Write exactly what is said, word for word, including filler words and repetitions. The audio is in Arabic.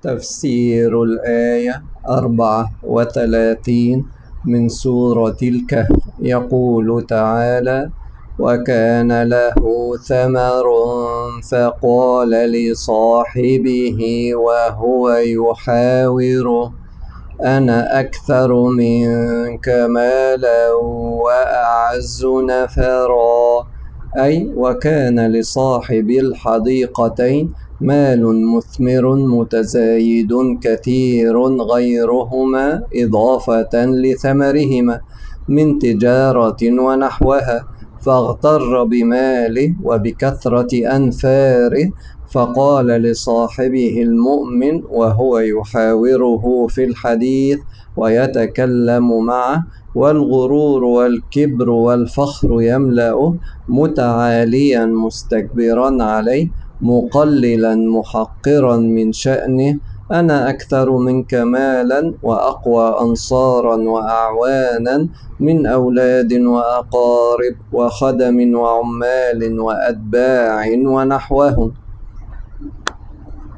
تفسير الآية أربعة وثلاثين من سورة الكهف. يقول تعالى: وكان له ثمر فقال لصاحبه وهو يحاوره أنا أكثر منك مالا وأعز نفرا. أي وكان لصاحب الحديقتين مال مثمر متزايد كثير غيرهما إضافة لثمرهما من تجارة ونحوها، فاغتر بماله وبكثرة أنفاره، فقال لصاحبه المؤمن وهو يحاوره في الحديث ويتكلم معه، والغرور والكبر والفخر يملأه، متعاليا مستكبرا عليه، مقللا محقرا من شأنه: أنا أكثر منك مالا وأقوى أنصارا وأعوانا من أولاد وأقارب وخدم وعمال وأتباع ونحوهم.